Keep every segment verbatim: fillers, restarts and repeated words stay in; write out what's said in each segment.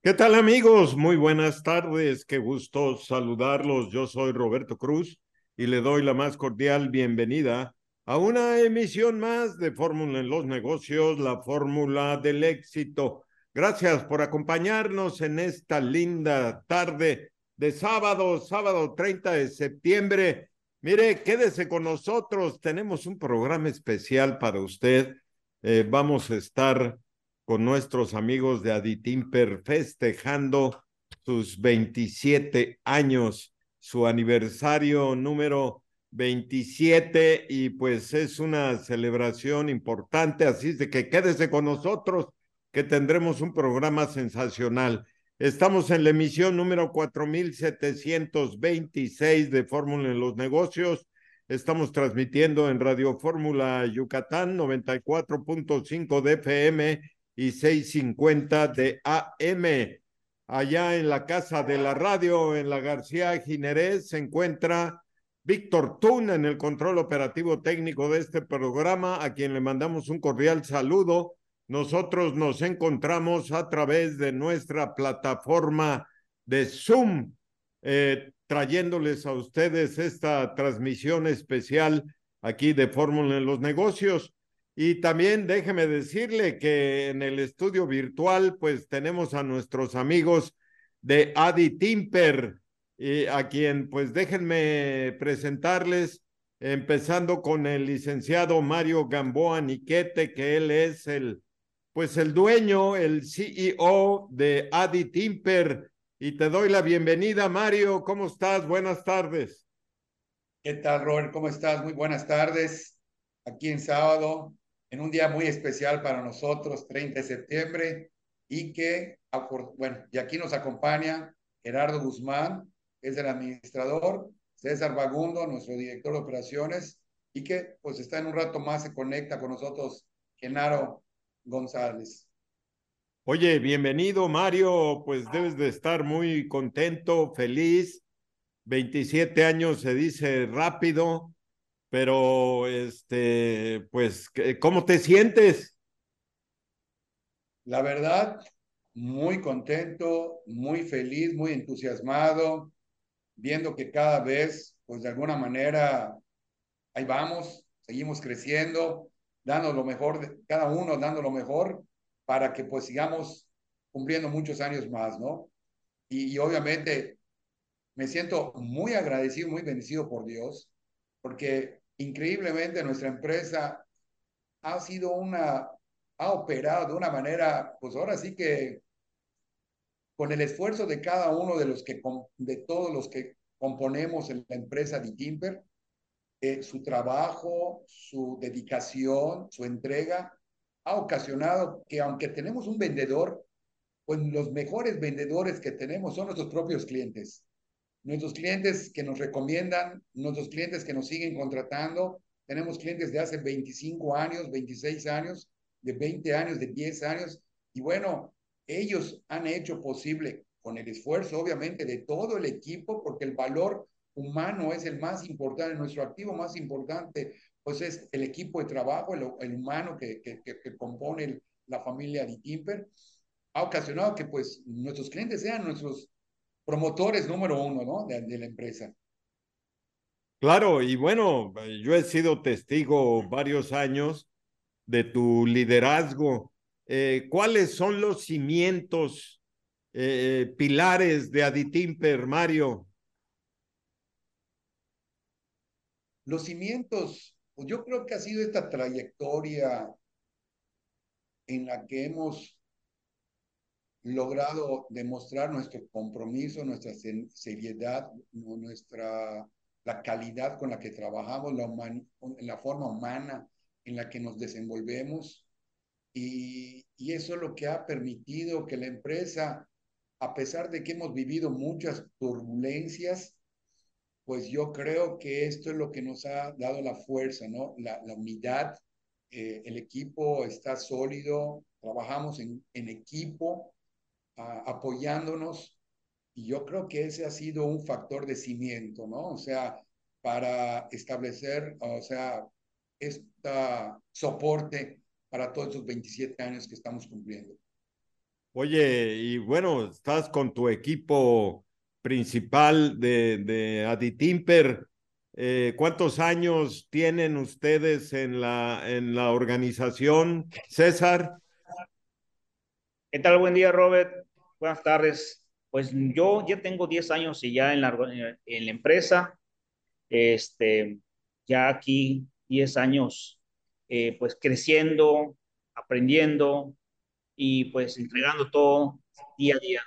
¿Qué tal amigos? Muy buenas tardes, qué gusto saludarlos. Yo soy Roberto Cruz y le doy la más cordial bienvenida a una emisión más de Fórmula en los Negocios, la fórmula del éxito. Gracias por acompañarnos en esta linda tarde de sábado, sábado treinta de septiembre. Mire, quédese con nosotros, tenemos un programa especial para usted. Eh, vamos a estar con nuestros amigos de Aditimper festejando sus veintisiete años, su aniversario número veintisiete, y pues es una celebración importante, así es de que quédese con nosotros que tendremos un programa sensacional. Estamos en la emisión número cuatro mil setecientos veintiséis de Fórmula en los Negocios. Estamos transmitiendo en Radio Fórmula Yucatán noventa y cuatro punto cinco de F M y seiscientos cincuenta de A M. Allá en la casa de la radio, en la García Ginerés, se encuentra Víctor Tun en el control operativo técnico de este programa, a quien le mandamos un cordial saludo. Nosotros nos encontramos a través de nuestra plataforma de Zoom, eh, trayéndoles a ustedes esta transmisión especial aquí de Fórmula en los Negocios. Y también déjeme decirle que en el estudio virtual, pues tenemos a nuestros amigos de Adi Timper, y a quien, pues déjenme presentarles, empezando con el licenciado Mario Gamboa Niquete, que él es el, pues el dueño, el C E O de Adi Timper. Y te doy la bienvenida, Mario. ¿Cómo estás? Buenas tardes. ¿Qué tal, Robert? ¿Cómo estás? Muy buenas tardes. Aquí en sábado, en un día muy especial para nosotros, treinta de septiembre, y que, bueno, y aquí nos acompaña Gerardo Guzmán, que es el administrador, César Bagundo, nuestro director de operaciones, y que pues está en un rato más, se conecta con nosotros Genaro González. Oye, bienvenido, Mario. Pues debes de estar muy contento, feliz. veintisiete años se dice rápido, pero este, pues, ¿cómo te sientes? La verdad, muy contento, muy feliz, muy entusiasmado, viendo que cada vez, pues de alguna manera, ahí vamos, seguimos creciendo, dando lo mejor, de, cada uno dando lo mejor para que pues sigamos cumpliendo muchos años más, ¿no? Y, y obviamente me siento muy agradecido, muy bendecido por Dios, porque increíblemente nuestra empresa ha sido una, ha operado de una manera, pues ahora sí que con el esfuerzo de cada uno de los que, de todos los que componemos en la empresa de Timber, eh, su trabajo, su dedicación, su entrega, ha ocasionado que aunque tenemos un vendedor, pues los mejores vendedores que tenemos son nuestros propios clientes. Nuestros clientes que nos recomiendan, nuestros clientes que nos siguen contratando. Tenemos clientes de hace veinticinco años, veintiséis años, de veinte años, de diez años. Y bueno, ellos han hecho posible, con el esfuerzo obviamente de todo el equipo, porque el valor humano es el más importante, nuestro activo más importante, pues es el equipo de trabajo, el, el humano que, que, que, que compone el, la familia de Timper, ha ocasionado que pues nuestros clientes sean nuestros promotores número uno, ¿no? De, de la empresa. Claro, y bueno, yo he sido testigo varios años de tu liderazgo. Eh, ¿cuáles son los cimientos, eh, pilares de Aditimper, Mario? Los cimientos, pues yo creo que ha sido esta trayectoria en la que hemos logrado demostrar nuestro compromiso, nuestra seriedad, nuestra, la calidad con la que trabajamos, la, human, la forma humana en la que nos desenvolvemos. Y, y eso es lo que ha permitido que la empresa, a pesar de que hemos vivido muchas turbulencias, pues yo creo que esto es lo que nos ha dado la fuerza, ¿no? La, la unidad, eh, el equipo está sólido, trabajamos en, en equipo, a, apoyándonos, y yo creo que ese ha sido un factor de cimiento, ¿no? O sea, para establecer, o sea, este soporte para todos estos veintisiete años que estamos cumpliendo. Oye, y bueno, estás con tu equipo principal de, de Aditimper. Eh, ¿cuántos años tienen ustedes en la, en la organización, César? ¿Qué tal? Buen día, Robert. Buenas tardes. Pues yo ya tengo diez años y ya en la, en la empresa, este, ya aquí diez años, eh, pues creciendo, aprendiendo y pues entregando todo día a día.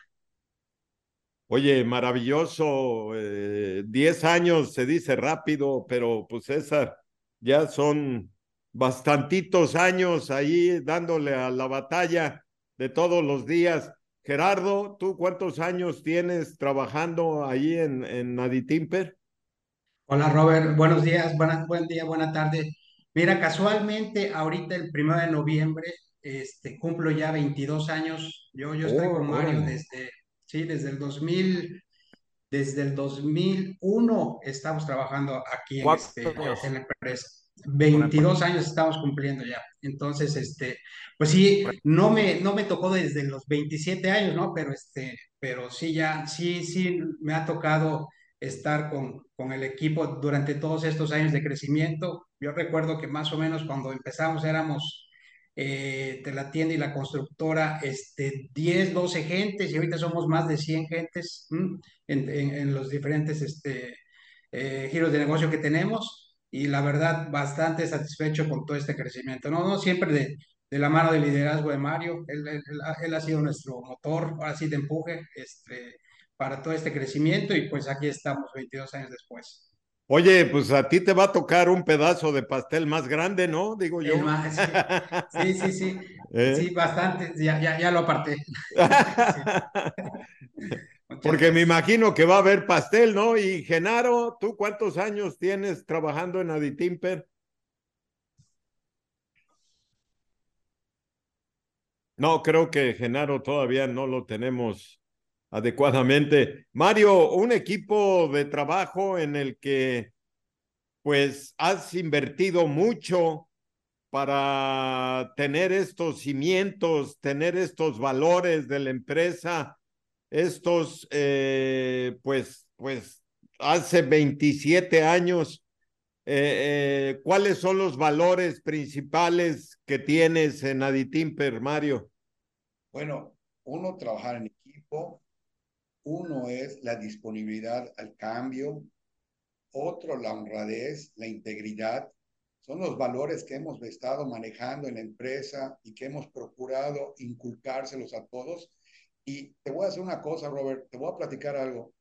Oye, maravilloso. Eh, diez años se dice rápido, pero pues César, ya son bastantitos años ahí dándole a la batalla de todos los días. Gerardo, ¿tú cuántos años tienes trabajando ahí en, en Aditimper? Hola Robert, buenos días, buena- buen día, buena tarde. Mira, casualmente ahorita el primero de noviembre este, cumplo ya veintidós años. Yo, yo estoy Oh, con Mario órale. desde, sí, desde el dos mil, desde el dos mil uno estamos trabajando aquí en, ¿Cuántos este, en años? la empresa. Con la empresa. veintidós años estamos cumpliendo ya. Entonces, este, pues sí, no me, no me tocó desde los veintisiete años, ¿no? Pero, este, pero sí, ya, sí, sí, me ha tocado estar con, con el equipo durante todos estos años de crecimiento. Yo recuerdo que más o menos cuando empezamos éramos eh, de la tienda y la constructora, este, diez doce gentes y ahorita somos más de cien gentes ¿m? en, en- en los diferentes este, eh, giros de negocio que tenemos y la verdad bastante satisfecho con todo este crecimiento. No, no siempre de, de la mano del liderazgo de Mario, él, él- él ha él ha sido nuestro motor, ahora sí de empuje este, para todo este crecimiento y pues aquí estamos veintidós años después. Oye, pues a ti te va a tocar un pedazo de pastel más grande, ¿no? Digo El yo. más, sí, sí, sí, sí, ¿Eh? sí, bastante, ya, ya, ya lo aparté. Sí, muchas Porque me gracias. imagino que va a haber pastel, ¿no? Y Genaro, ¿tú cuántos años tienes trabajando en Aditimper? No, creo que Genaro todavía no lo tenemos adecuadamente. Mario, un equipo de trabajo en el que pues has invertido mucho para tener estos cimientos, tener estos valores de la empresa, estos, eh, pues, pues, hace veintisiete años. Eh, eh, ¿cuáles son los valores principales que tienes en Aditimper, Mario? Bueno, uno, trabajar en equipo, uno es la disponibilidad al cambio, otro la honradez, la integridad. Son los valores que hemos estado manejando en la empresa y que hemos procurado inculcárselos a todos. Y te voy a hacer una cosa, Robert, te voy a platicar algo.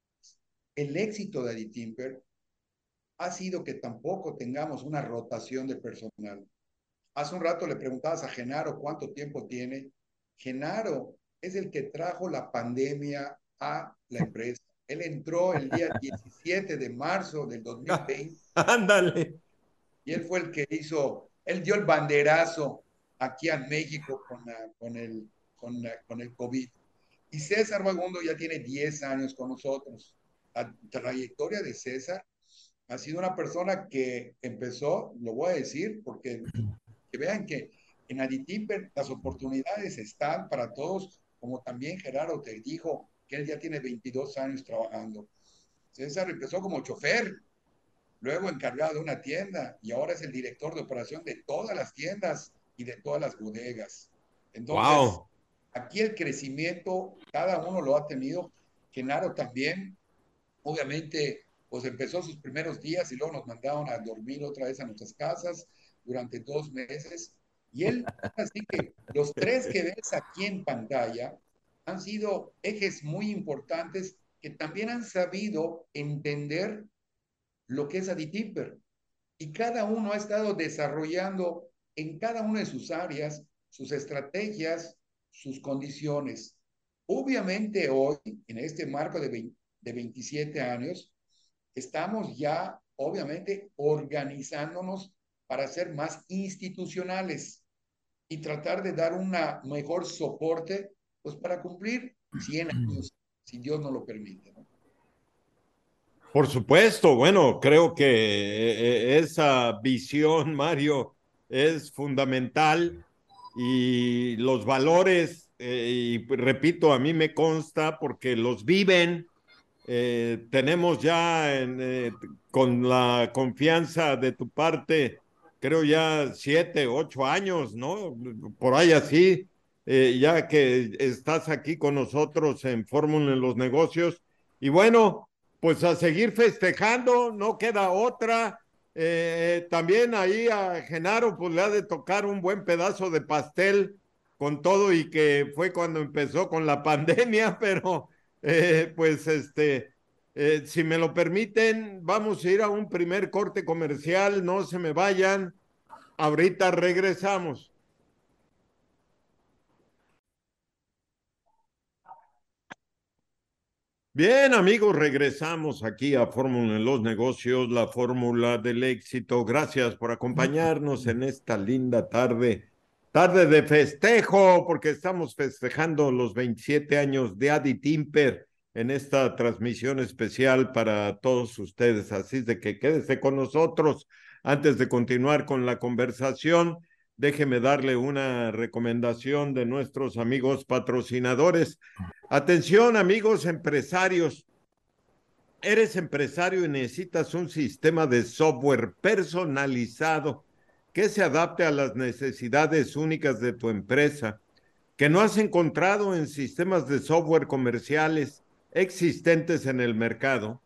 El éxito de Aditimper ha sido que tampoco tengamos una rotación de personal. Hace un rato le preguntabas a Genaro cuánto tiempo tiene. Genaro es el que trajo la pandemia a la empresa. Él entró el día diecisiete de marzo del dos mil veinte Ándale. y él fue el que hizo, él dio el banderazo aquí en México con, la, con, el, con, la, con el COVID. Y César Bagundo ya tiene diez años con nosotros. La trayectoria de César ha sido una persona que empezó, lo voy a decir, porque que vean que en Aditiper las oportunidades están para todos, como también Gerardo te dijo que él ya tiene veintidós años trabajando. César empezó como chofer, luego encargado de una tienda y ahora es el director de operación de todas las tiendas y de todas las bodegas. Entonces, Wow. aquí el crecimiento, cada uno lo ha tenido. Genaro también, obviamente, pues empezó sus primeros días y luego nos mandaron a dormir otra vez a nuestras casas durante dos meses. Y él, así que los tres que ves aquí en pantalla han sido ejes muy importantes que también han sabido entender lo que es Aditiper. Y cada uno ha estado desarrollando en cada una de sus áreas sus estrategias, sus condiciones. Obviamente hoy, en este marco de, veinte, de veintisiete años, estamos ya, obviamente, organizándonos para ser más institucionales y tratar de dar un mejor soporte, pues para cumplir cien años, si Dios no lo permite, ¿no? Por supuesto, bueno, creo que eh, eh, esa visión, Mario, es fundamental y los valores eh, y repito, a mí me consta porque los viven. Eh, tenemos ya en, eh, con la confianza de tu parte, creo ya siete, ocho años, ¿no? Por ahí así, eh, ya que estás aquí con nosotros en Fórmula en los Negocios. Y bueno, pues a seguir festejando, no queda otra. Eh, también ahí a Genaro, pues le ha de tocar un buen pedazo de pastel con todo y que fue cuando empezó con la pandemia, pero eh, pues este, eh, si me lo permiten, vamos a ir a un primer corte comercial, no se me vayan, ahorita regresamos. Bien, amigos, regresamos aquí a Fórmula en los Negocios, la fórmula del éxito. Gracias por acompañarnos en esta linda tarde, tarde de festejo, porque estamos festejando los veintisiete años de Adi Timper en esta transmisión especial para todos ustedes. Así de que quédese con nosotros. Antes de continuar con la conversación, déjeme darle una recomendación de nuestros amigos patrocinadores. Atención, amigos empresarios. Eres empresario y necesitas un sistema de software personalizado que se adapte a las necesidades únicas de tu empresa, que no has encontrado en sistemas de software comerciales existentes en el mercado.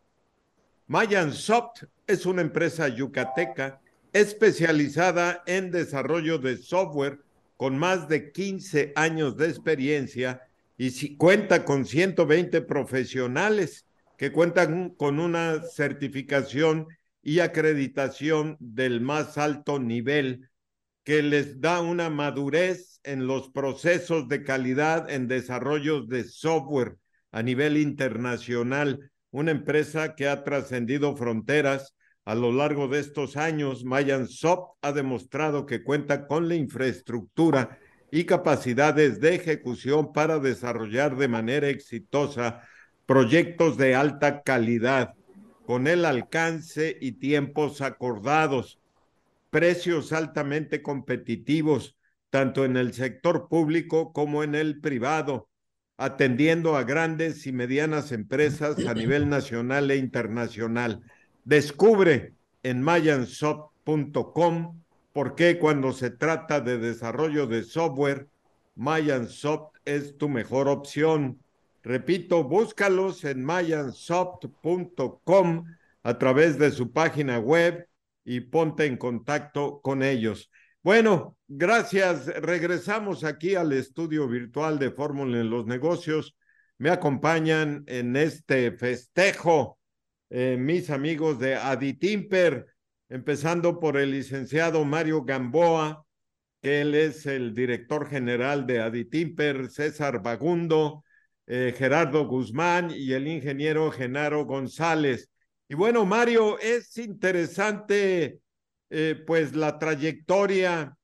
Mayansoft es una empresa yucateca especializada en desarrollo de software con más de quince años de experiencia y si cuenta con ciento veinte profesionales que cuentan con una certificación y acreditación del más alto nivel que les da una madurez en los procesos de calidad en desarrollos de software a nivel internacional. Una empresa que ha trascendido fronteras a lo largo de estos años. Mayansoft ha demostrado que cuenta con la infraestructura y capacidades de ejecución para desarrollar de manera exitosa proyectos de alta calidad, con el alcance y tiempos acordados, precios altamente competitivos, tanto en el sector público como en el privado, atendiendo a grandes y medianas empresas a nivel nacional e internacional. Descubre en mayansoft punto com por qué cuando se trata de desarrollo de software, Mayansoft es tu mejor opción. Repito, búscalos en mayansoft punto com a través de su página web y ponte en contacto con ellos. Bueno, gracias. Regresamos aquí al estudio virtual de Fórmula en los Negocios. Me acompañan en este festejo eh, mis amigos de Aditimper, empezando por el licenciado Mario Gamboa, que él es el director general de Aditimper, César Bagundo, eh, Gerardo Guzmán y el ingeniero Genaro González. Y bueno, Mario, es interesante eh, pues la trayectoria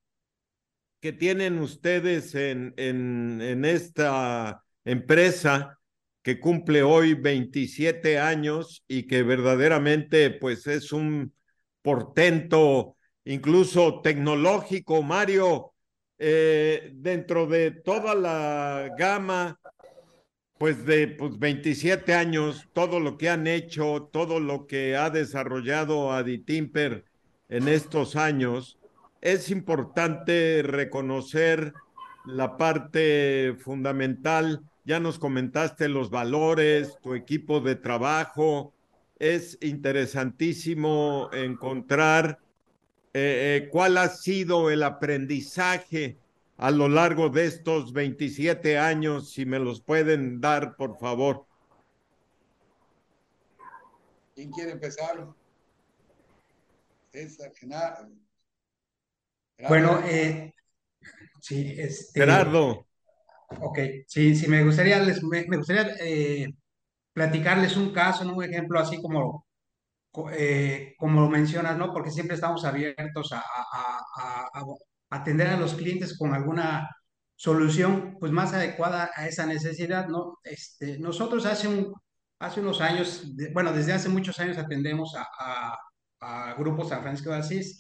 que tienen ustedes en, en, en esta empresa que cumple hoy veintisiete años y que verdaderamente pues es un portento incluso tecnológico, Mario, eh, dentro de toda la gama pues de pues, veintisiete años, todo lo que han hecho, todo lo que ha desarrollado Aditimper en estos años, es importante reconocer la parte fundamental. Ya nos comentaste los valores, tu equipo de trabajo. Es interesantísimo encontrar eh, eh, cuál ha sido el aprendizaje a lo largo de estos veintisiete años, si me los pueden dar, por favor. ¿Quién quiere empezar? César, Genaro. Bueno, eh, sí, este, Gerardo. ok, sí, sí, me gustaría, les, me, me gustaría eh, platicarles un caso, ¿no? Un ejemplo así como, co- eh, como lo mencionas, ¿no? Porque siempre estamos abiertos a, a- a- a- a atender a los clientes con alguna solución, pues más adecuada a esa necesidad, ¿no? Este, nosotros hace un, hace unos años, de- bueno, desde hace muchos años atendemos a, a, a Grupo San Francisco de Asís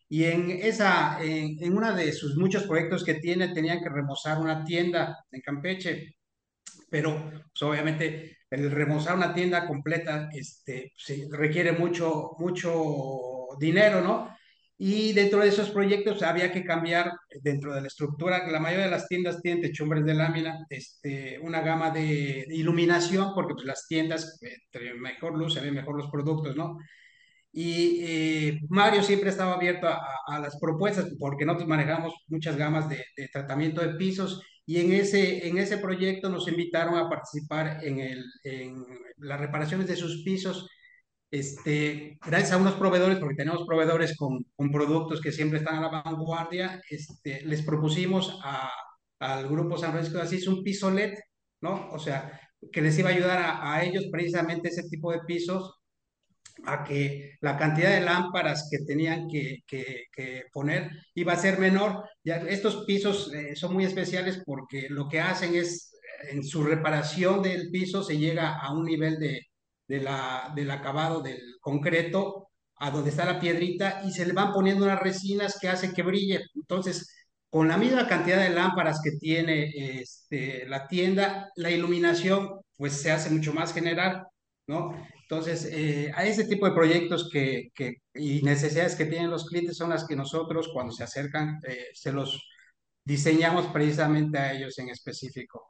Y en esa, en, en uno de sus muchos proyectos que tiene, tenían que remozar una tienda en Campeche, pero pues, obviamente el remozar una tienda completa este, sí, requiere mucho, mucho dinero, ¿no? Y dentro de esos proyectos había que cambiar dentro de la estructura. La mayoría de las tiendas tienen techumbres de lámina, este, una gama de, de iluminación, porque pues, las tiendas, entre mejor luz, se ven mejor los productos, ¿no? Y eh, Mario siempre estaba abierto a, a- a las propuestas porque nosotros manejamos muchas gamas de, de tratamiento de pisos y en ese, en ese proyecto nos invitaron a participar en, el, en las reparaciones de sus pisos. Este, gracias a unos proveedores, porque tenemos proveedores con, con productos que siempre están a la vanguardia, este, les propusimos a, al Grupo San Francisco de Asís un piso L E D, ¿no? O sea, que les iba a ayudar a, a ellos precisamente ese tipo de pisos a que la cantidad de lámparas que tenían que, que, que poner iba a ser menor. Ya, estos pisos eh, son muy especiales porque lo que hacen es, en su reparación del piso se llega a un nivel de, de la, del acabado del concreto, a donde está la piedrita, y se le van poniendo unas resinas que hacen que brille. Entonces, con la misma cantidad de lámparas que tiene este, la tienda, la iluminación pues se hace mucho más general, ¿no? Entonces, eh, a ese tipo de proyectos que, que, y necesidades que tienen los clientes son las que nosotros cuando se acercan eh, se los diseñamos precisamente a ellos en específico.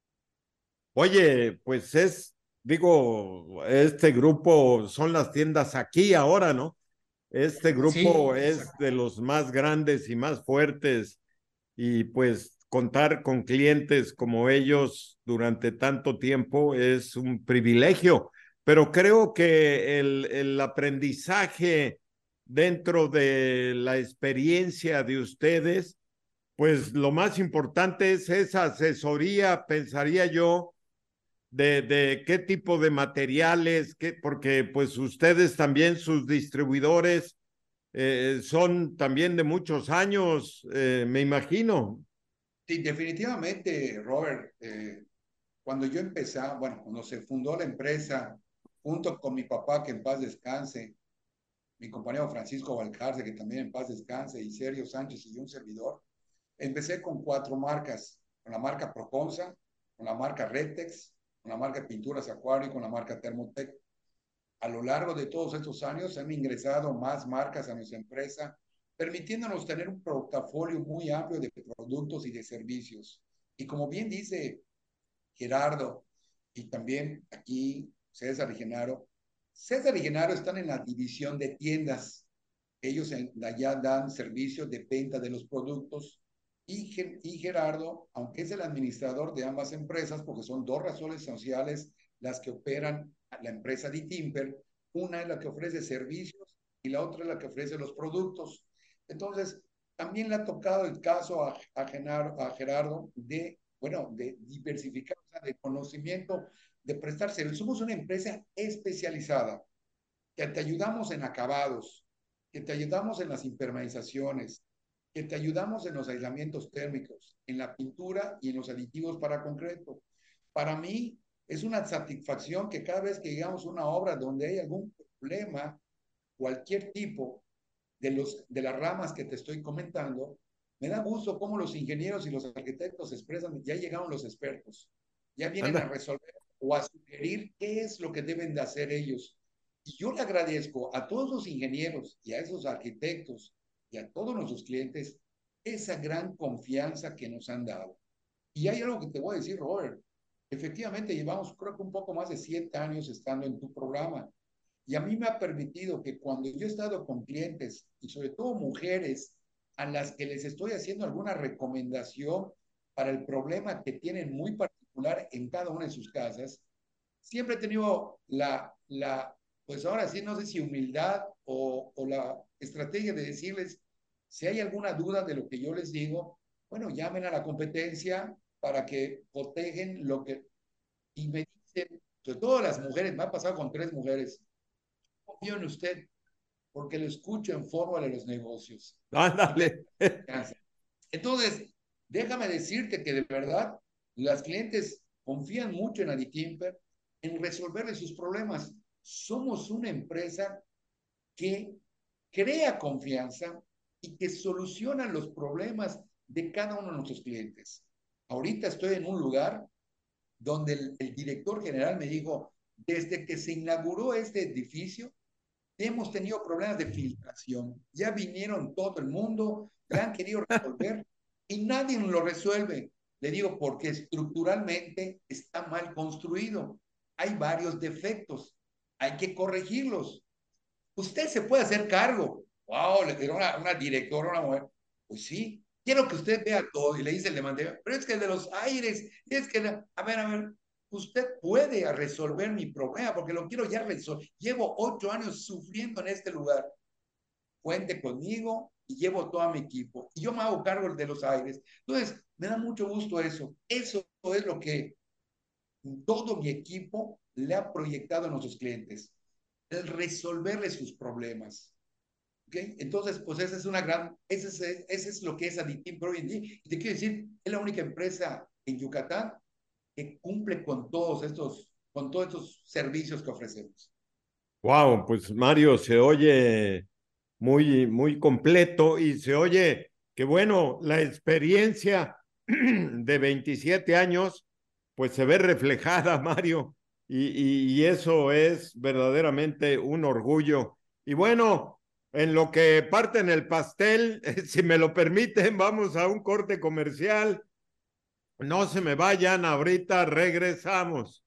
Oye, pues es, digo, este grupo son las tiendas aquí ahora, ¿no? Este grupo Sí, es exacto. de los más grandes y más fuertes y pues contar con clientes como ellos durante tanto tiempo es un privilegio, pero creo que el, el aprendizaje dentro de la experiencia de ustedes, pues lo más importante es esa asesoría, pensaría yo, de, de qué tipo de materiales, qué, porque pues ustedes también, sus distribuidores, eh, son también de muchos años, eh, me imagino. Sí, definitivamente, Robert, eh, cuando yo empecé, bueno, cuando se fundó la empresa, junto con mi papá, que en paz descanse, mi compañero Francisco Valcarce, que también en paz descanse, y Sergio Sánchez y un servidor, empecé con cuatro marcas, con la marca Proconsa, con la marca Retex, con la marca Pinturas Acuario y con la marca Thermotec. A lo largo de todos estos años han ingresado más marcas a nuestra empresa, permitiéndonos tener un portafolio muy amplio de productos y de servicios. Y como bien dice Gerardo y también aquí César y Genaro, César y Genaro están en la división de tiendas. Ellos en, allá dan servicio de venta de los productos y, y Gerardo, aunque es el administrador de ambas empresas, porque son dos razones sociales las que operan la empresa de Timper, una es la que ofrece servicios y la otra es la que ofrece los productos. Entonces, también le ha tocado el caso a, a, Genaro, a Gerardo de, bueno, de diversificar, o sea, de conocimiento, de prestar servicios. Somos una empresa especializada, que te ayudamos en acabados, que te ayudamos en las impermeabilizaciones, que te ayudamos en los aislamientos térmicos, en la pintura y en los aditivos para concreto. Para mí es una satisfacción que cada vez que llegamos a una obra donde hay algún problema, cualquier tipo de, los, de las ramas que te estoy comentando, me da gusto cómo los ingenieros y los arquitectos expresan, ya llegaron los expertos, ya vienen a Anda. resolver o a sugerir qué es lo que deben de hacer ellos. Y yo le agradezco a todos los ingenieros y a esos arquitectos y a todos nuestros clientes esa gran confianza que nos han dado. Y hay algo que te voy a decir, Robert. Efectivamente, llevamos creo que un poco más de siete años estando en tu programa. Y a mí me ha permitido que cuando yo he estado con clientes, y sobre todo mujeres, a las que les estoy haciendo alguna recomendación para el problema que tienen muy particular en cada una de sus casas, siempre he tenido la, la pues ahora sí, no sé si humildad o, o la estrategia de decirles, si hay alguna duda de lo que yo les digo, bueno, llamen a la competencia para que protegen lo que, y me dicen, sobre todo las mujeres, me ha pasado con tres mujeres, confío en usted porque lo escucho en Fórmula de los Negocios y tengo Ándale. confianza. Entonces, déjame decirte que de verdad las clientes confían mucho en Aditimper, en resolverle sus problemas. Somos una empresa que crea confianza, y que solucionan los problemas de cada uno de nuestros clientes. Ahorita estoy en un lugar donde el, el director general me dijo, desde que se inauguró este edificio, hemos tenido problemas de filtración. Ya vinieron todo el mundo, ya han querido resolver y nadie lo resuelve. Le digo, porque estructuralmente está mal construido. Hay varios defectos. Hay que corregirlos. Usted se puede hacer cargo. Wow, le dio una, una directora, una mujer. Pues sí, quiero que usted vea todo. Y le dice el demandante, pero es que de los aires, es que, a ver, a ver, usted puede resolver mi problema porque lo quiero ya resolver. Llevo ocho años sufriendo en este lugar. Cuente conmigo y llevo todo a mi equipo. Y yo me hago cargo de los aires. Entonces, me da mucho gusto eso. Eso es lo que todo mi equipo le ha proyectado a nuestros clientes. El resolverle sus problemas. ¿Okay? Entonces, pues esa es una gran, ese es, ese es lo que es Aditimper hoy en día. Y te quiero decir, es la única empresa en Yucatán que cumple con todos estos, con todos estos servicios que ofrecemos. Wow, pues Mario, se oye muy, muy completo y se oye que bueno, la experiencia de veintisiete años, pues se ve reflejada, Mario, y, y, y eso es verdaderamente un orgullo. Y bueno, en lo que parte en el pastel, si me lo permiten, vamos a un corte comercial. No se me vayan, ahorita regresamos.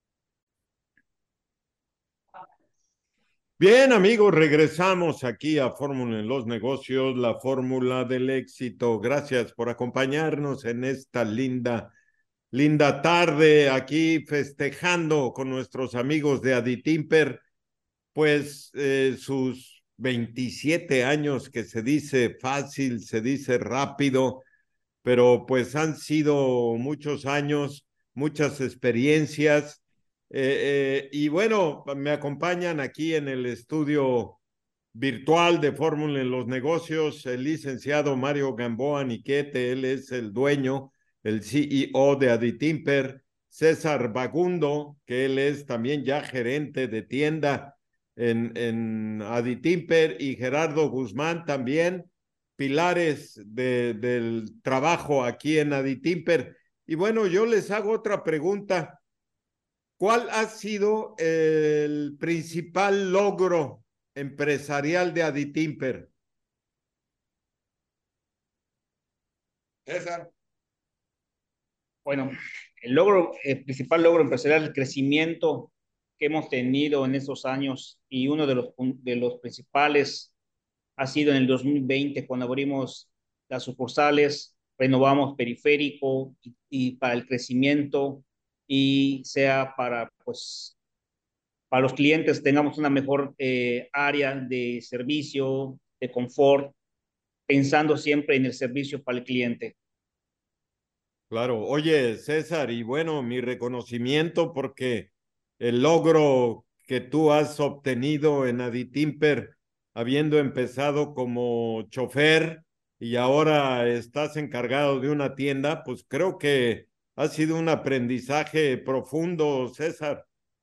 Bien, amigos, regresamos aquí a Fórmula en los Negocios, la fórmula del éxito. Gracias por acompañarnos en esta linda, linda tarde aquí festejando con nuestros amigos de Aditimper, pues eh, sus veintisiete años, que se dice fácil, se dice rápido, pero pues han sido muchos años, muchas experiencias. Eh, eh, y bueno, me acompañan aquí en el estudio virtual de Fórmula en los Negocios el licenciado Mario Gamboa Niquete, él es el dueño, el C E O de Aditimper, César Bagundo, que él es también ya gerente de tienda en, en Aditimper, y Gerardo Guzmán también, pilares de, del trabajo aquí en Aditimper. Y bueno, yo les hago otra pregunta. ¿Cuál ha sido el principal logro empresarial de Aditimper? César. Bueno, el logro, el principal logro empresarial, el crecimiento que hemos tenido en esos años, y uno de los, de los principales ha sido en el dos mil veinte, cuando abrimos las sucursales, renovamos periférico y, y para el crecimiento, y sea para, pues, para los clientes tengamos una mejor eh, área de servicio, de confort, pensando siempre en el servicio para el cliente. Claro, oye César, y bueno, mi reconocimiento porque el logro que tú has obtenido en Aditimper, habiendo empezado como chofer y ahora estás encargado de una tienda, pues creo que ha sido un aprendizaje profundo, César.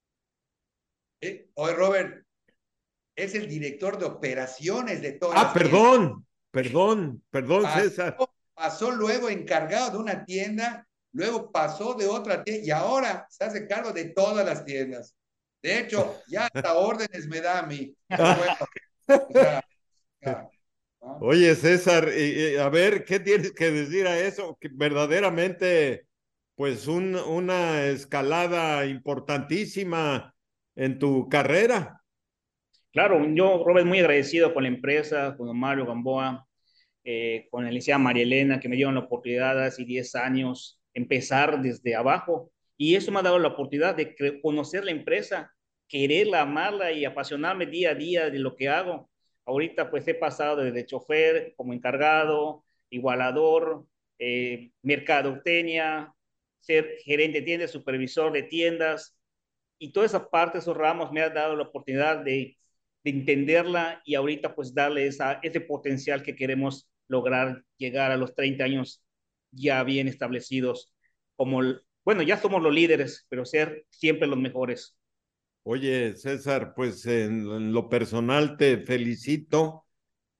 Eh, oye, Robert, es el director de operaciones de todas Ah, las tiendas. perdón, perdón, perdón, César. Pasó, pasó luego encargado de una tienda, luego pasó de otra tienda y ahora se hace cargo de todas las tiendas. De hecho, ya hasta órdenes me da a mí. Pero bueno, o sea, ya, ¿no? Oye, César, eh, eh, a ver, ¿qué tienes que decir a eso? Que verdaderamente, pues un, una escalada importantísima en tu carrera. Claro, yo, Robert, muy agradecido con la empresa, con Mario Gamboa, eh, con la licenciada María Elena, que me dieron la oportunidad hace diez años empezar desde abajo. Y eso me ha dado la oportunidad de conocer la empresa, quererla, amarla y apasionarme día a día de lo que hago. Ahorita pues he pasado desde chofer como encargado, igualador, eh, mercadotecnia, ser gerente de tiendas, supervisor de tiendas, y toda esa parte, esos ramos me ha dado la oportunidad de, de entenderla, y ahorita pues darle esa, ese potencial que queremos lograr, llegar a los treinta años ya bien establecidos, como, bueno, ya somos los líderes, pero ser siempre los mejores. Oye, César, pues en, en lo personal te felicito.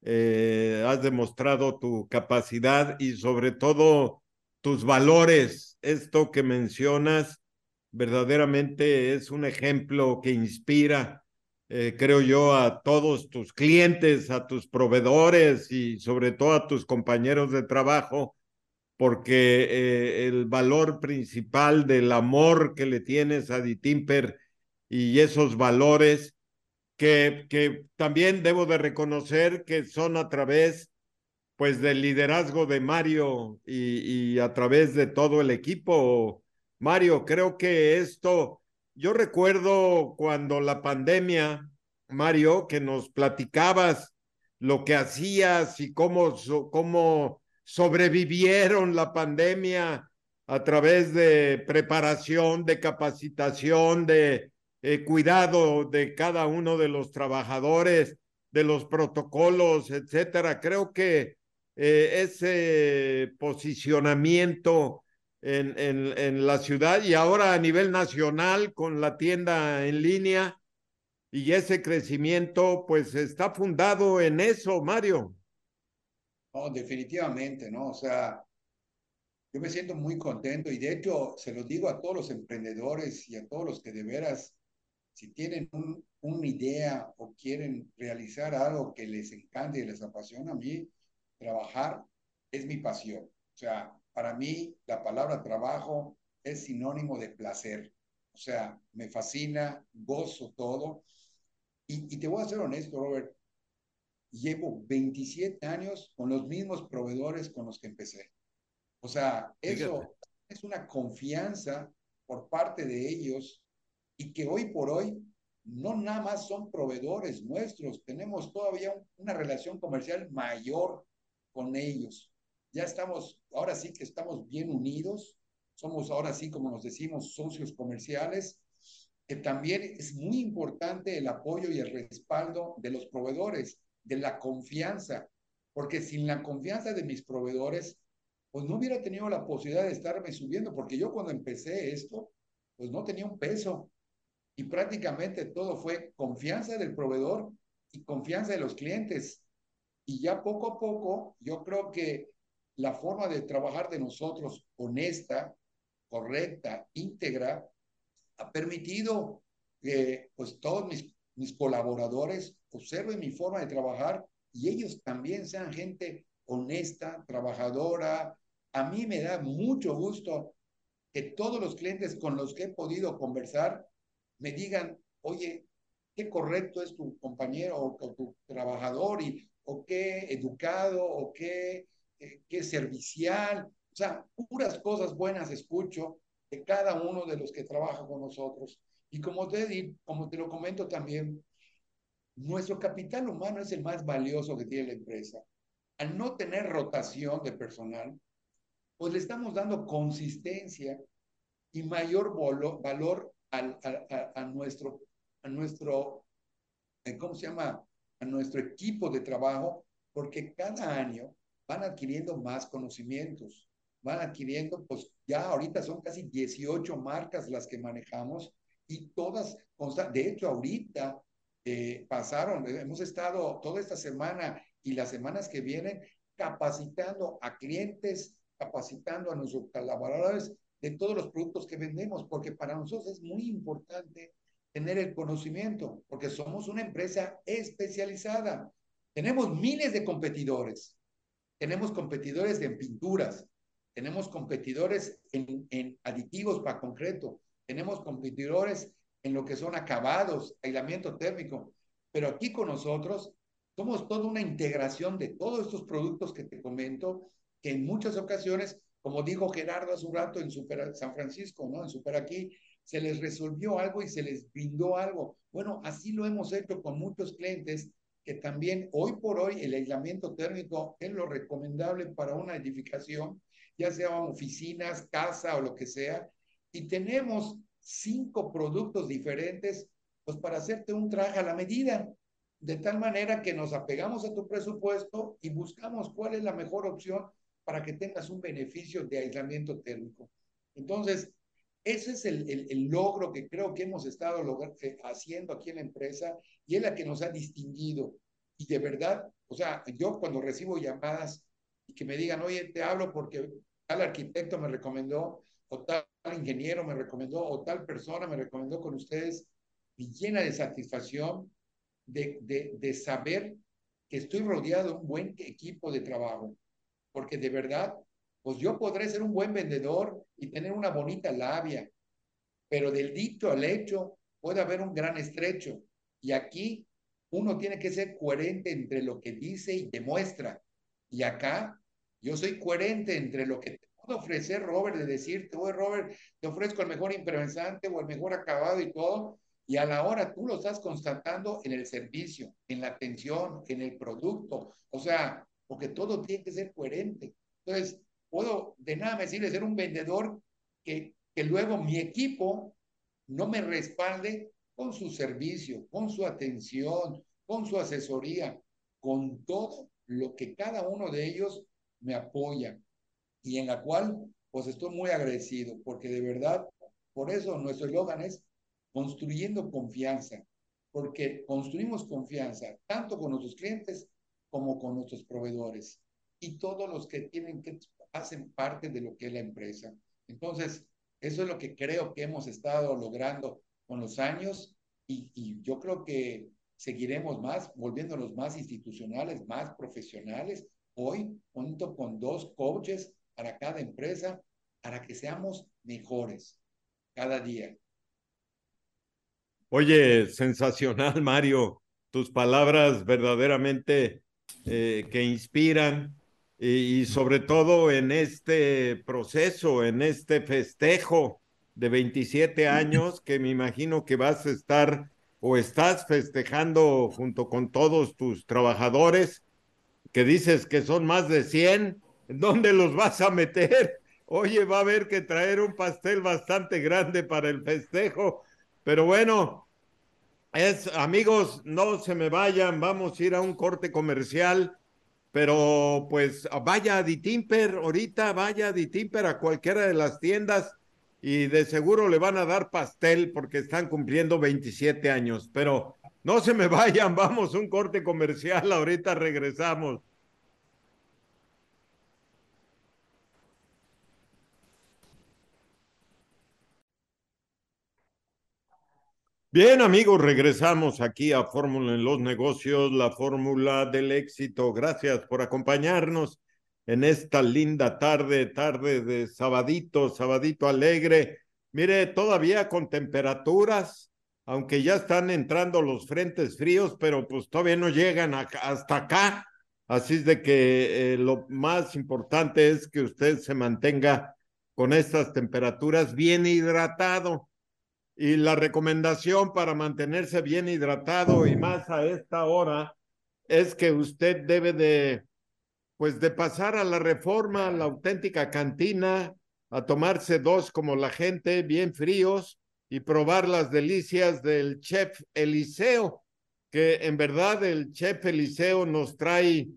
eh, has demostrado tu capacidad y sobre todo tus valores. Esto que mencionas verdaderamente es un ejemplo que inspira, eh, creo yo, a todos tus clientes, a tus proveedores y sobre todo a tus compañeros de trabajo, porque eh, el valor principal del amor que le tienes a Ditimper y esos valores que, que también debo de reconocer que son a través pues del liderazgo de Mario y, y a través de todo el equipo. Mario, creo que esto, yo recuerdo cuando la pandemia, Mario, que nos platicabas lo que hacías y cómo, so- cómo sobrevivieron la pandemia a través de preparación, de capacitación, de eh, cuidado de cada uno de los trabajadores, de los protocolos, etcétera. Creo que eh, ese posicionamiento en, en, en la ciudad y ahora a nivel nacional con la tienda en línea y ese crecimiento, pues está fundado en eso, Mario. No, definitivamente, ¿no? O sea, yo me siento muy contento y de hecho se lo digo a todos los emprendedores y a todos los que de veras, si tienen un, una idea o quieren realizar algo que les encante y les apasiona, a mí trabajar es mi pasión. O sea, para mí la palabra trabajo es sinónimo de placer. O sea, me fascina, gozo todo. Y, y te voy a ser honesto, Robert, llevo veintisiete años con los mismos proveedores con los que empecé. O sea, Fíjate. eso es una confianza por parte de ellos y que hoy por hoy no nada más son proveedores nuestros, tenemos todavía un, una relación comercial mayor con ellos. Ya estamos, ahora sí que estamos bien unidos, somos ahora sí, como nos decimos, socios comerciales, que también es muy importante el apoyo y el respaldo de los proveedores, de la confianza, porque sin la confianza de mis proveedores, pues no hubiera tenido la posibilidad de estarme subiendo, porque yo cuando empecé esto, pues no tenía un peso y prácticamente todo fue confianza del proveedor y confianza de los clientes. Y ya poco a poco, yo creo que la forma de trabajar de nosotros, honesta, correcta, íntegra, ha permitido que pues todos mis, mis colaboradores observen mi forma de trabajar y ellos también sean gente honesta, trabajadora. A mí me da mucho gusto que todos los clientes con los que he podido conversar me digan, oye, qué correcto es tu compañero o, o tu trabajador y o qué educado o qué, eh, qué servicial. O sea, puras cosas buenas escucho de cada uno de los que trabaja con nosotros. Y como te, como te lo comento también, nuestro capital humano es el más valioso que tiene la empresa. Al no tener rotación de personal, pues le estamos dando consistencia y mayor volo, valor al, a, a, a, nuestro, a nuestro, ¿cómo se llama? A nuestro equipo de trabajo, porque cada año van adquiriendo más conocimientos, van adquiriendo, pues ya ahorita son casi dieciocho marcas las que manejamos y todas, de hecho ahorita eh, pasaron, hemos estado toda esta semana y las semanas que vienen capacitando a clientes, capacitando a nuestros colaboradores de todos los productos que vendemos, porque para nosotros es muy importante tener el conocimiento, porque somos una empresa especializada. Tenemos miles de competidores. Tenemos competidores en pinturas, tenemos competidores en, en aditivos para concreto, tenemos competidores en lo que son acabados, aislamiento térmico, pero aquí con nosotros somos toda una integración de todos estos productos que te comento, que en muchas ocasiones, como dijo Gerardo hace un rato en Super San Francisco, ¿no? En Super Aquí, se les resolvió algo y se les brindó algo. Bueno, así lo hemos hecho con muchos clientes que también hoy por hoy el aislamiento térmico es lo recomendable para una edificación, ya sea oficinas, casa o lo que sea, y tenemos cinco productos diferentes pues para hacerte un traje a la medida, de tal manera que nos apegamos a tu presupuesto y buscamos cuál es la mejor opción para que tengas un beneficio de aislamiento térmico. Entonces, ese es el, el, el logro que creo que hemos estado lograr, haciendo aquí en la empresa y es la que nos ha distinguido. Y de verdad, O sea, yo cuando recibo llamadas y que me digan, oye, te hablo porque tal arquitecto me recomendó, o tal ingeniero me recomendó, o tal persona me recomendó con ustedes, me llena de satisfacción de, de, de saber que estoy rodeado de un buen equipo de trabajo, porque de verdad, pues yo podré ser un buen vendedor y tener una bonita labia, pero del dicho al hecho puede haber un gran estrecho. Y aquí uno tiene que ser coherente entre lo que dice y demuestra. Y acá yo soy coherente entre lo que te puedo ofrecer, Robert, de decirte, oye, Robert, te ofrezco el mejor impermeabilizante o el mejor acabado y todo, y a la hora tú lo estás constatando en el servicio, en la atención, en el producto, o sea, porque todo tiene que ser coherente. Entonces, puedo de nada me sirve ser un vendedor que, que luego mi equipo no me respalde con su servicio, con su atención, con su asesoría, con todo lo que cada uno de ellos me apoya y en la cual pues estoy muy agradecido porque de verdad, por eso nuestro eslogan es construyendo confianza, porque construimos confianza tanto con nuestros clientes como con nuestros proveedores y todos los que tienen que hacen parte de lo que es la empresa. Entonces, eso es lo que creo que hemos estado logrando con los años y, y yo creo que seguiremos más, volviéndonos más institucionales, más profesionales, hoy junto con dos coaches para cada empresa, para que seamos mejores cada día. Oye, sensacional, Mario. Tus palabras verdaderamente eh, que inspiran y, y sobre todo en este proceso, en este festejo de veintisiete años que me imagino que vas a estar o estás festejando junto con todos tus trabajadores, que dices que son más de cien. ¿Dónde los vas a meter? Oye, va a haber que traer un pastel bastante grande para el festejo, pero bueno. Es, amigos, no se me vayan, vamos a ir a un corte comercial, pero pues vaya a Ditimper ahorita, vaya a Ditimper a cualquiera de las tiendas y de seguro le van a dar pastel porque están cumpliendo veintisiete años, pero no se me vayan, vamos a un corte comercial, ahorita regresamos. Bien, amigos, regresamos aquí a Fórmula en los Negocios, la fórmula del éxito. Gracias por acompañarnos en esta linda tarde, tarde de sabadito, sabadito alegre. Mire, todavía con temperaturas, aunque ya están entrando los frentes fríos, pero pues todavía no llegan a, hasta acá. Así es de que eh, lo más importante es que usted se mantenga con estas temperaturas bien hidratado. Y la recomendación para mantenerse bien hidratado y más a esta hora es que usted debe de, pues de pasar a la Reforma, la auténtica cantina, a tomarse dos como la gente, bien fríos, y probar las delicias del chef Eliseo, que en verdad el chef Eliseo nos trae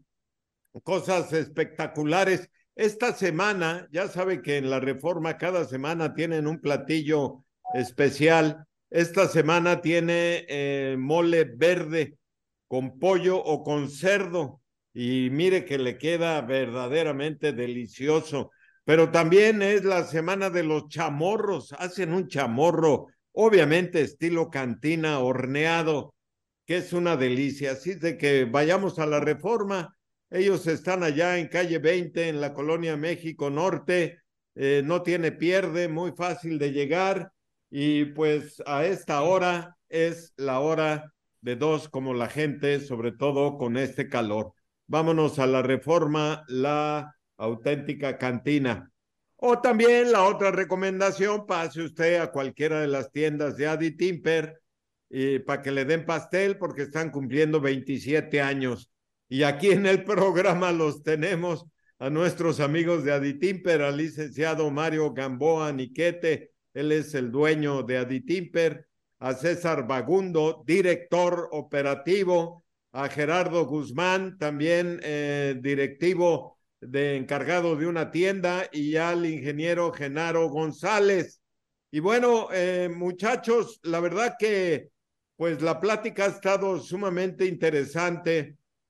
cosas espectaculares. Esta semana, ya sabe que en la Reforma cada semana tienen un platillo especial. Esta semana tiene eh, mole verde con pollo o con cerdo y mire que le queda verdaderamente delicioso. Pero también es la semana de los chamorros. Hacen un chamorro, obviamente estilo cantina horneado, que es una delicia. Así de que vayamos a la Reforma. Ellos están allá en calle veinte, en la colonia México Norte. Eh, no tiene pierde, muy fácil de llegar. Y pues a esta hora es la hora de dos como la gente, sobre todo con este calor. Vámonos a la Reforma, la auténtica cantina. O también la otra recomendación, pase usted a cualquiera de las tiendas de Adi Timper y para que le den pastel porque están cumpliendo veintisiete años. Y aquí en el programa los tenemos a nuestros amigos de Aditimper, al licenciado Mario Gamboa Niquete, él es el dueño de Aditimper, a César Bagundo, director operativo, a Gerardo Guzmán, también eh, directivo de encargado de una tienda, y al ingeniero Genaro González. Y bueno, eh, muchachos, la verdad que pues la plática ha estado sumamente interesante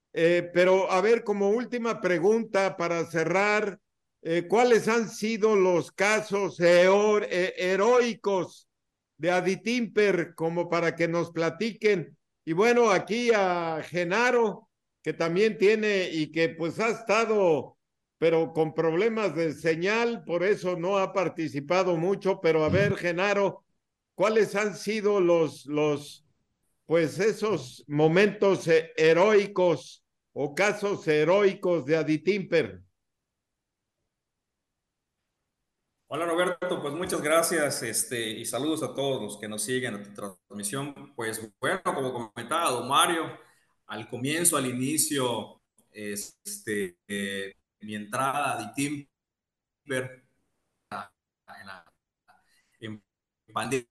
Eh, pero a ver, como última pregunta para cerrar, eh, ¿cuáles han sido los casos hero eh, heroicos de Aditimper como para que nos platiquen? Y bueno, aquí a Genaro, que también tiene y que pues ha estado, pero con problemas de señal, por eso no ha participado mucho, pero a ver, Genaro, ¿cuáles han sido los, los pues esos momentos eh, heroicos o casos heroicos de Aditimper? Hola Roberto, pues muchas gracias este, y saludos a todos los que nos siguen a tu transmisión. Pues bueno, como comentaba don Mario, al comienzo, al inicio, este, eh, mi entrada a Aditimper en, la, en pandemia,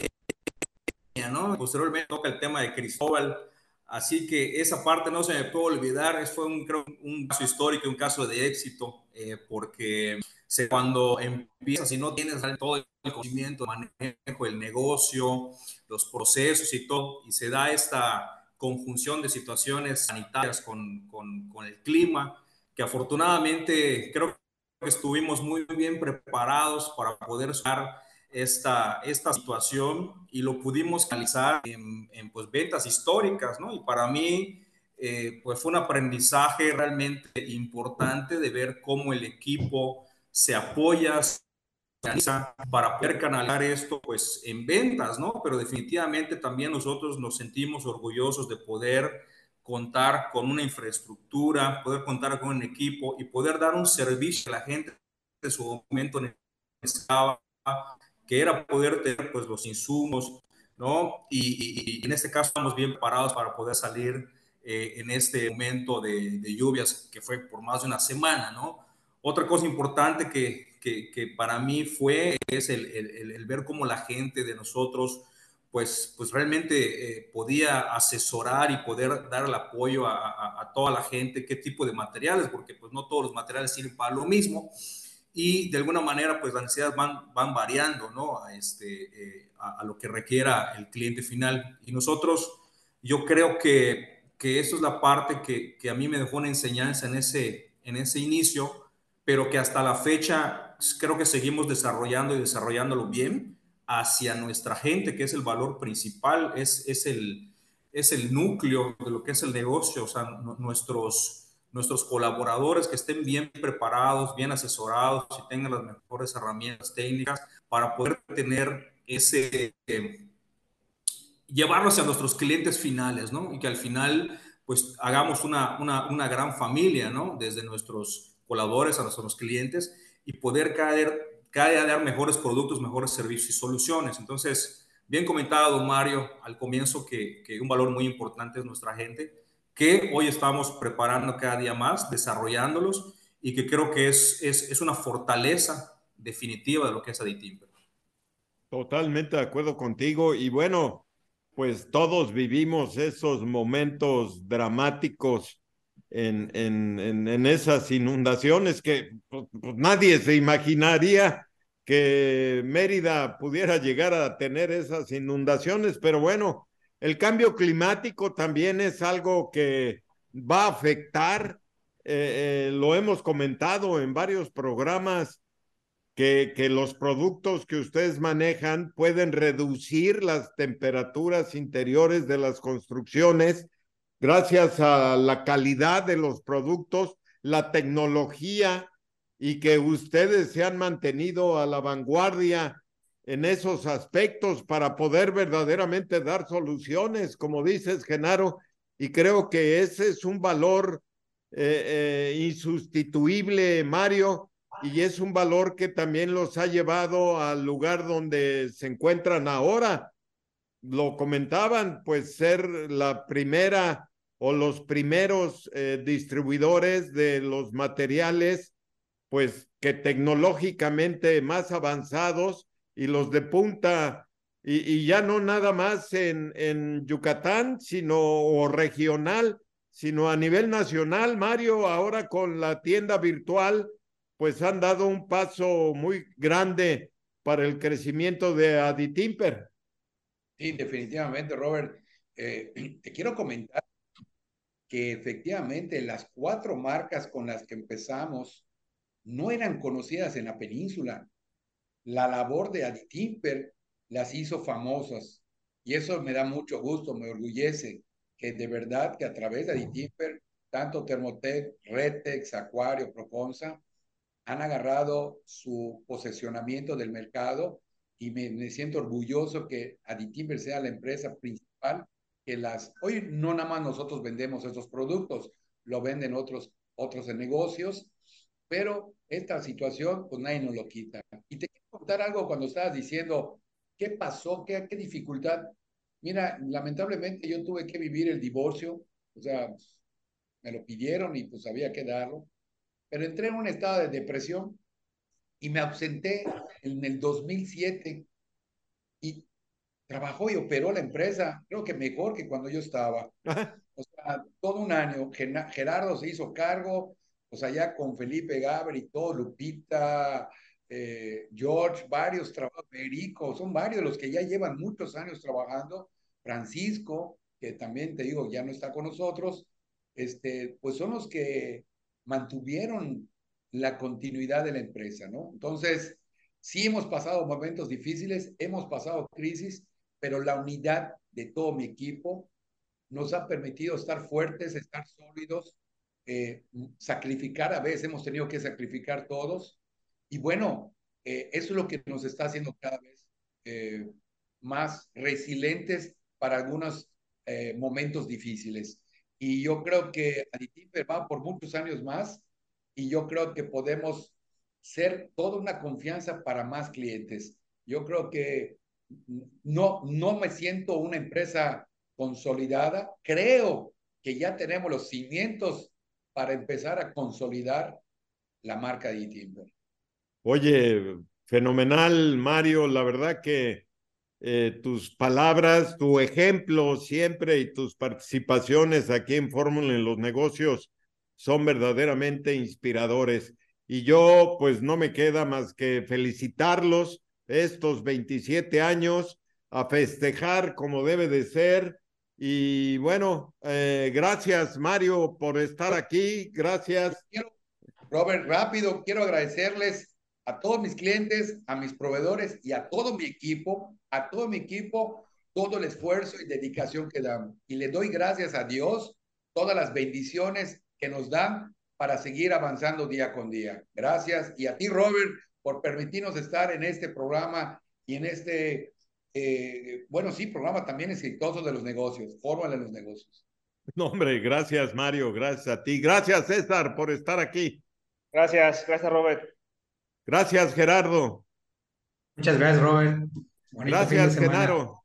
¿no? Posteriormente toca el tema de Cristóbal, así que esa parte no se me puede olvidar. Es fue un, creo, un caso histórico, un caso de éxito, eh, porque cuando empiezas y no tienes todo el conocimiento, el manejo, el negocio, los procesos y todo, y se da esta conjunción de situaciones sanitarias con, con, con el clima, que afortunadamente creo que estuvimos muy bien preparados para poder usar esta, esta situación y lo pudimos canalizar en, en pues, ventas históricas, ¿no? Y para mí, eh, pues fue un aprendizaje realmente importante de ver cómo el equipo se apoya, se organiza para poder canalizar esto pues en ventas, ¿no? Pero definitivamente también nosotros nos sentimos orgullosos de poder contar con una infraestructura, poder contar con un equipo y poder dar un servicio a la gente de su momento necesitaba, que era poder tener pues los insumos, ¿no? Y, y, y en este caso estamos bien preparados para poder salir eh, en este momento de, de lluvias que fue por más de una semana, ¿no? Otra cosa importante que, que, que para mí fue es el, el, el, ver cómo la gente de nosotros pues, pues realmente eh, podía asesorar y poder dar el apoyo a, a, a, toda la gente, qué tipo de materiales, porque pues no todos los materiales sirven para lo mismo y de alguna manera pues las necesidades van, van variando, ¿no? A, este, eh, a, a lo que requiera el cliente final. Y nosotros, yo creo que, que eso es la parte que, que a mí me dejó una enseñanza en ese, en ese inicio, pero que hasta la fecha creo que seguimos desarrollando y desarrollándolo bien hacia nuestra gente, que es el valor principal, es, es, el, es el núcleo de lo que es el negocio, o sea, nuestros nuestros colaboradores que estén bien preparados, bien asesorados y tengan las mejores herramientas técnicas para poder tener ese, eh, llevarlos a nuestros clientes finales, ¿no? Y que al final, pues, hagamos una, una, una gran familia, ¿no? Desde nuestros colaboradores a nuestros clientes y poder cada día, cada día dar mejores productos, mejores servicios y soluciones. Entonces, bien comentado, don Mario, al comienzo que, que un valor muy importante es nuestra gente, que hoy estamos preparando cada día más, desarrollándolos y que creo que es, es, es una fortaleza definitiva de lo que es Aditimper. Totalmente de acuerdo contigo. Y bueno, pues todos vivimos esos momentos dramáticos en, en, en, en esas inundaciones que pues, pues nadie se imaginaría que Mérida pudiera llegar a tener esas inundaciones, pero bueno, el cambio climático también es algo que va a afectar, eh, eh, lo hemos comentado en varios programas, que, que los productos que ustedes manejan pueden reducir las temperaturas interiores de las construcciones gracias a la calidad de los productos, la tecnología y que ustedes se han mantenido a la vanguardia en esos aspectos para poder verdaderamente dar soluciones, como dices, Genaro, y creo que ese es un valor eh, eh, insustituible, Mario, y es un valor que también los ha llevado al lugar donde se encuentran ahora. Lo comentaban, pues ser la primera o los primeros eh, distribuidores de los materiales, pues que tecnológicamente más avanzados y los de punta, y, y ya no nada más en, en Yucatán, sino o regional, sino a nivel nacional, Mario, ahora con la tienda virtual, pues han dado un paso muy grande para el crecimiento de Aditimper. Sí, definitivamente, Robert. Eh, te quiero comentar que efectivamente las cuatro marcas con las que empezamos no eran conocidas en la península. La labor de Aditimper las hizo famosas y eso me da mucho gusto, me orgullece que de verdad que a través de Aditimper, tanto Thermotec, Retex, Acuario, Proconsa, han agarrado su posicionamiento del mercado y me, me siento orgulloso que Aditimber sea la empresa principal que las... Hoy no nada más nosotros vendemos estos productos, lo venden otros, otros negocios, pero esta situación pues nadie nos lo quita. Y te quiero contar algo cuando estabas diciendo, ¿qué pasó? ¿Qué, qué dificultad? Mira, lamentablemente yo tuve que vivir el divorcio, o sea, me lo pidieron y pues había que darlo, pero entré en un estado de depresión y me ausenté en el dos mil siete y trabajó y operó la empresa, creo que mejor que cuando yo estaba. O sea, todo un año, Gerardo se hizo cargo, o sea, ya con Felipe Gaber y todo, Lupita, eh, George, varios trabajos, Perico, son varios los que ya llevan muchos años trabajando, Francisco, que también te digo, ya no está con nosotros, este, pues son los que mantuvieron la continuidad de la empresa, ¿no? Entonces, sí hemos pasado momentos difíciles, hemos pasado crisis, pero la unidad de todo mi equipo nos ha permitido estar fuertes, estar sólidos, eh, sacrificar, a veces hemos tenido que sacrificar todos, y bueno, eh, eso es lo que nos está haciendo cada vez eh, más resilientes para algunos eh, momentos difíciles. Y yo creo que Aditimper va por muchos años más, y yo creo que podemos ser toda una confianza para más clientes. Yo creo que no, no me siento una empresa consolidada. Creo que ya tenemos los cimientos para empezar a consolidar la marca de Timber. Oye, fenomenal, Mario. La verdad que eh, tus palabras, tu ejemplo siempre y tus participaciones aquí en Fórmula en los negocios son verdaderamente inspiradores. Y yo, pues no me queda más que felicitarlos estos veintisiete años, a festejar como debe de ser. Y bueno, eh, gracias, Mario, por estar aquí. Gracias. Quiero, Robert, rápido, quiero agradecerles a todos mis clientes, a mis proveedores y a todo mi equipo, a todo mi equipo, todo el esfuerzo y dedicación que dan. Y le doy gracias a Dios, todas las bendiciones que nos dan para seguir avanzando día con día. Gracias. Y a ti, Robert, por permitirnos estar en este programa y en este, eh, bueno, sí, programa también exitoso de los negocios, Fórmula de los negocios. No, hombre, gracias, Mario, gracias a ti. Gracias, César, por estar aquí. Gracias, gracias, Robert. Gracias, Gerardo. Muchas gracias, Robert. Bonito Gracias, fin de semana. Genaro.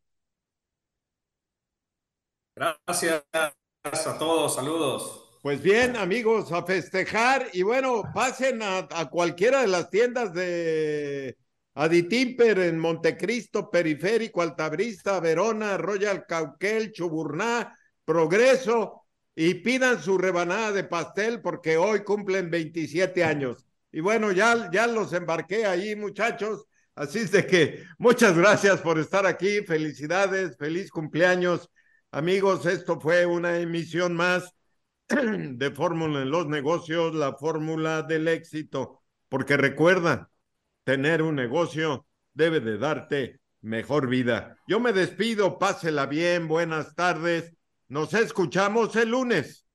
Gracias a todos, saludos. Pues bien, amigos, a festejar y bueno, pasen a, a cualquiera de las tiendas de Aditimper en Montecristo, Periférico, Altabrista, Verona, Royal Cauquel, Chuburná, Progreso y pidan su rebanada de pastel porque hoy cumplen veintisiete años. Y bueno, ya, ya los embarqué ahí, muchachos. Así es de que muchas gracias por estar aquí. Felicidades, feliz cumpleaños. Amigos, esto fue una emisión más de Fórmula en los negocios, la fórmula del éxito, porque recuerda, tener un negocio debe de darte mejor vida. Yo me despido, pásela bien, buenas tardes, nos escuchamos el lunes.